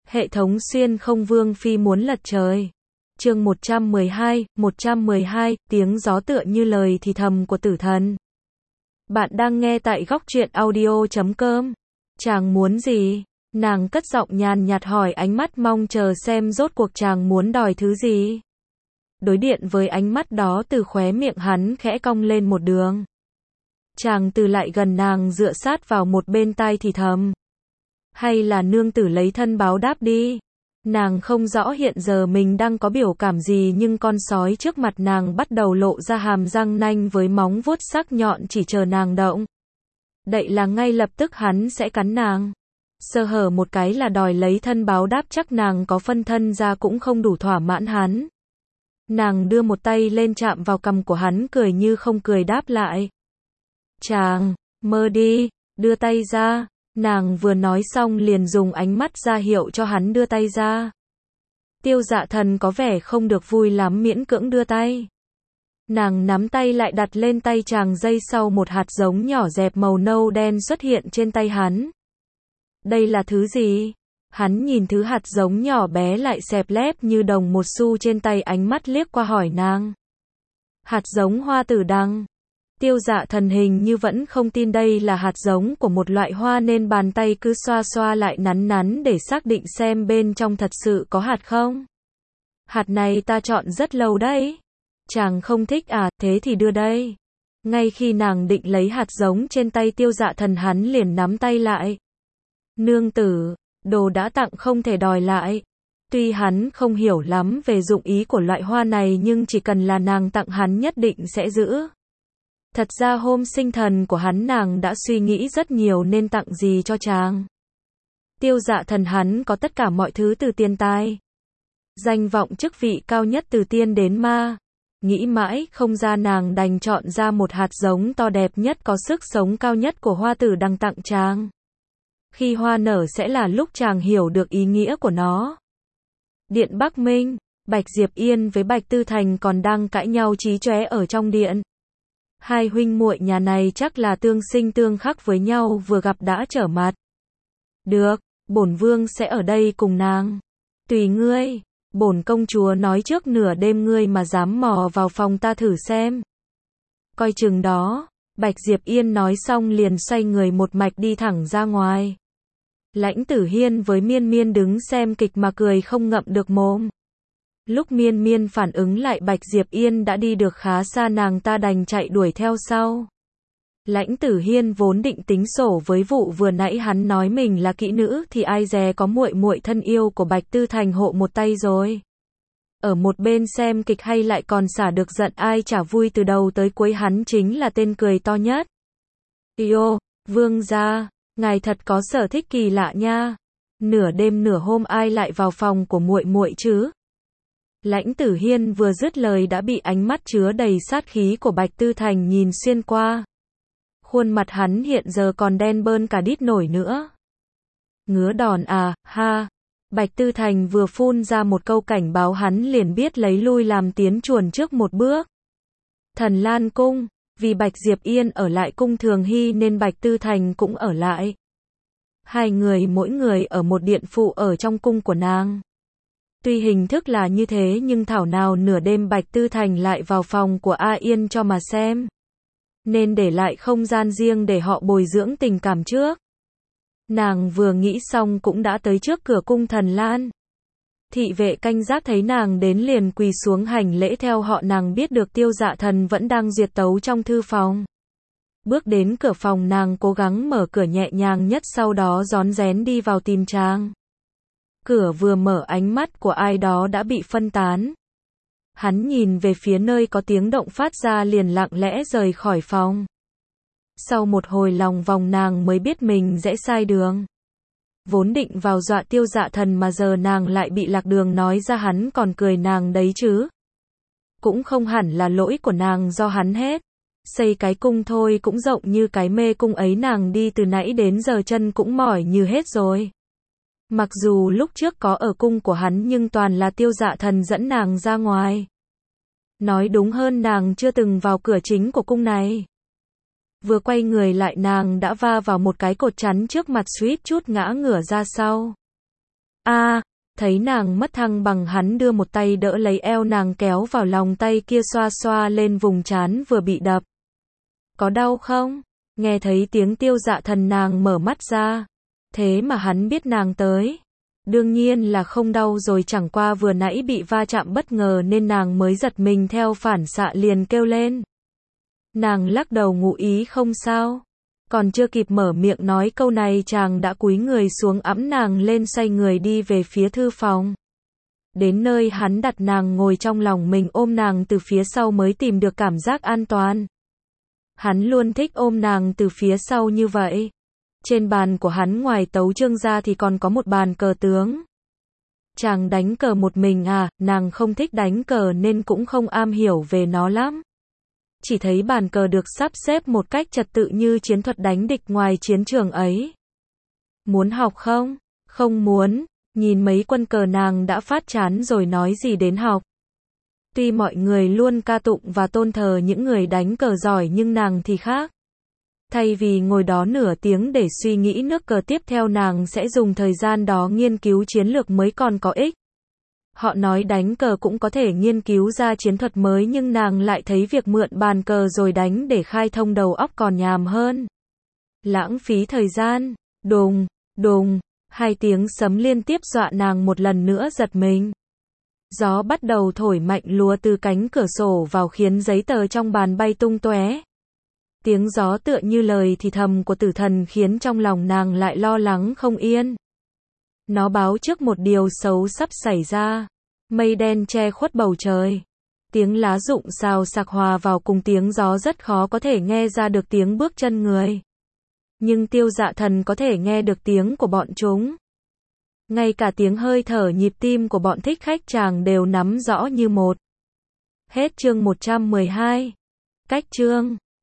Hệ thống xuyên không vương phi muốn lật trời. Chương 112, tiếng gió tựa như lời thì thầm của tử thần. Bạn đang nghe tại góc truyện audio.com. Chàng muốn gì? Nàng cất giọng nhàn nhạt hỏi, ánh mắt mong chờ xem rốt cuộc chàng muốn đòi thứ gì. Đối điện với ánh mắt đó, từ khóe miệng hắn khẽ cong lên một đường. Chàng từ lại gần nàng, dựa sát vào một bên tai thì thầm. Hay là nương tử lấy thân báo đáp đi. Nàng không rõ hiện giờ mình đang có biểu cảm gì, nhưng con sói trước mặt nàng bắt đầu lộ ra hàm răng nanh với móng vuốt sắc nhọn, chỉ chờ nàng động đậy là ngay lập tức hắn sẽ cắn nàng. Sơ hở một cái là đòi lấy thân báo đáp, chắc nàng có phân thân ra cũng không đủ thỏa mãn hắn. Nàng đưa một tay lên chạm vào cằm của hắn, cười như không cười đáp lại. Chàng, mơ đi, đưa tay ra. Nàng vừa nói xong liền dùng ánh mắt ra hiệu cho hắn đưa tay ra. Tiêu Dạ Thần có vẻ không được vui lắm, miễn cưỡng đưa tay. Nàng nắm tay lại đặt lên tay chàng, giây sau một hạt giống nhỏ dẹp màu nâu đen xuất hiện trên tay hắn. Đây là thứ gì? Hắn nhìn thứ hạt giống nhỏ bé lại xẹp lép như đồng một xu trên tay, ánh mắt liếc qua hỏi nàng. Hạt giống hoa tử đằng. Tiêu Dạ Thần hình như vẫn không tin đây là hạt giống của một loại hoa, nên bàn tay cứ xoa xoa lại nắn nắn để xác định xem bên trong thật sự có hạt không. Hạt này ta chọn rất lâu đấy. Chàng không thích à, thế thì đưa đây. Ngay khi nàng định lấy hạt giống trên tay Tiêu Dạ Thần, hắn liền nắm tay lại. Nương tử, đồ đã tặng không thể đòi lại. Tuy hắn không hiểu lắm về dụng ý của loại hoa này, nhưng chỉ cần là nàng tặng hắn nhất định sẽ giữ. Thật ra hôm sinh thần của hắn nàng đã suy nghĩ rất nhiều nên tặng gì cho chàng. Tiêu Dạ Thần hắn có tất cả mọi thứ, từ tiền tài, danh vọng, chức vị cao nhất từ tiên đến ma. Nghĩ mãi không ra, nàng đành chọn ra một hạt giống to đẹp nhất, có sức sống cao nhất của hoa tử đằng tặng chàng. Khi hoa nở sẽ là lúc chàng hiểu được ý nghĩa của nó. Điện Bắc Minh, Bạch Diệp Yên với Bạch Tư Thành còn đang cãi nhau chí chóe ở trong điện. Hai huynh muội nhà này chắc là tương sinh tương khắc với nhau, vừa gặp đã trở mặt. Được, bổn vương sẽ ở đây cùng nàng. Tùy ngươi, bổn công chúa nói trước nửa đêm ngươi mà dám mò vào phòng ta thử xem. Coi chừng đó. Bạch Diệp Yên nói xong liền xoay người một mạch đi thẳng ra ngoài. Lãnh Tử Hiên với Miên Miên đứng xem kịch mà cười không ngậm được mồm. Lúc Miên Miên phản ứng lại, Bạch Diệp Yên đã đi được khá xa, nàng ta đành chạy đuổi theo sau. Lãnh Tử Hiên vốn định tính sổ với vụ vừa nãy hắn nói mình là kỹ nữ, thì ai dè có muội muội thân yêu của Bạch Tư Thành hộ một tay rồi. Ở một bên xem kịch hay lại còn xả được giận, ai chả vui, từ đầu tới cuối hắn chính là tên cười to nhất. Yêu, vương gia, ngài thật có sở thích kỳ lạ nha. Nửa đêm nửa hôm ai lại vào phòng của muội muội chứ? Lãnh Tử Hiên vừa dứt lời đã bị ánh mắt chứa đầy sát khí của Bạch Tư Thành nhìn xuyên qua. Khuôn mặt hắn hiện giờ còn đen bơn cả đít nổi nữa. Ngứa đòn à, ha. Bạch Tư Thành vừa phun ra một câu cảnh báo, hắn liền biết lấy lui làm tiến chuồn trước một bước. Thần Lan Cung, vì Bạch Diệp Yên ở lại cung Thường Hy nên Bạch Tư Thành cũng ở lại. Hai người mỗi người ở một điện phụ ở trong cung của nàng. Tuy hình thức là như thế nhưng thảo nào nửa đêm Bạch Tư Thành lại vào phòng của A Yên cho mà xem. Nên để lại không gian riêng để họ bồi dưỡng tình cảm trước. Nàng vừa nghĩ xong cũng đã tới trước cửa cung Thần Lan. Thị vệ canh gác thấy nàng đến liền quỳ xuống hành lễ theo họ. Nàng biết được Tiêu Dạ Thần vẫn đang duyệt tấu trong thư phòng. Bước đến cửa phòng, nàng cố gắng mở cửa nhẹ nhàng nhất, sau đó rón rén đi vào tìm chàng. Cửa vừa mở, ánh mắt của ai đó đã bị phân tán. Hắn nhìn về phía nơi có tiếng động phát ra liền lặng lẽ rời khỏi phòng. Sau một hồi lòng vòng nàng mới biết mình rẽ sai đường. Vốn định vào dọa Tiêu Dạ Thần mà giờ nàng lại bị lạc đường, nói ra hắn còn cười nàng đấy chứ. Cũng không hẳn là lỗi của nàng do hắn hết. Xây cái cung thôi cũng rộng như cái mê cung ấy, nàng đi từ nãy đến giờ chân cũng mỏi như hết rồi. Mặc dù lúc trước có ở cung của hắn nhưng toàn là Tiêu Dạ Thần dẫn nàng ra ngoài. Nói đúng hơn nàng chưa từng vào cửa chính của cung này. Vừa quay người lại nàng đã va vào một cái cột chắn trước mặt, suýt chút ngã ngửa ra sau. Thấy nàng mất thăng bằng, hắn đưa một tay đỡ lấy eo nàng kéo vào lòng, tay kia xoa xoa lên vùng trán vừa bị đập. Có đau không? Nghe thấy tiếng Tiêu Dạ Thần, nàng mở mắt ra. Thế mà hắn biết nàng tới. Đương nhiên là không đau rồi, chẳng qua vừa nãy bị va chạm bất ngờ nên nàng mới giật mình, theo phản xạ liền kêu lên. Nàng lắc đầu ngụ ý không sao. Còn chưa kịp mở miệng nói câu này, chàng đã cúi người xuống ẵm nàng lên, xoay người đi về phía thư phòng. Đến nơi hắn đặt nàng ngồi trong lòng mình, ôm nàng từ phía sau mới tìm được cảm giác an toàn. Hắn luôn thích ôm nàng từ phía sau như vậy. Trên bàn của hắn ngoài tấu chương ra thì còn có một bàn cờ tướng. Chàng đánh cờ một mình à? Nàng không thích đánh cờ nên cũng không am hiểu về nó lắm. Chỉ thấy bàn cờ được sắp xếp một cách trật tự như chiến thuật đánh địch ngoài chiến trường ấy. Muốn học không? Không muốn. Nhìn mấy quân cờ nàng đã phát chán rồi nói gì đến học. Tuy mọi người luôn ca tụng và tôn thờ những người đánh cờ giỏi nhưng nàng thì khác. Thay vì ngồi đó nửa tiếng để suy nghĩ nước cờ tiếp theo, nàng sẽ dùng thời gian đó nghiên cứu chiến lược mới còn có ích. Họ nói đánh cờ cũng có thể nghiên cứu ra chiến thuật mới, nhưng nàng lại thấy việc mượn bàn cờ rồi đánh để khai thông đầu óc còn nhàm hơn. Lãng phí thời gian. Đùng, đùng, hai tiếng sấm liên tiếp dọa nàng một lần nữa giật mình. Gió bắt đầu thổi mạnh lùa từ cánh cửa sổ vào khiến giấy tờ trong bàn bay tung tóe. Tiếng gió tựa như lời thì thầm của tử thần khiến trong lòng nàng lại lo lắng không yên. Nó báo trước một điều xấu sắp xảy ra. Mây đen che khuất bầu trời. Tiếng lá rụng xào xạc hòa vào cùng tiếng gió, rất khó có thể nghe ra được tiếng bước chân người. Nhưng Tiêu Dạ Thần có thể nghe được tiếng của bọn chúng. Ngay cả tiếng hơi thở, nhịp tim của bọn thích khách chàng đều nắm rõ như một. Hết chương 112. Cách chương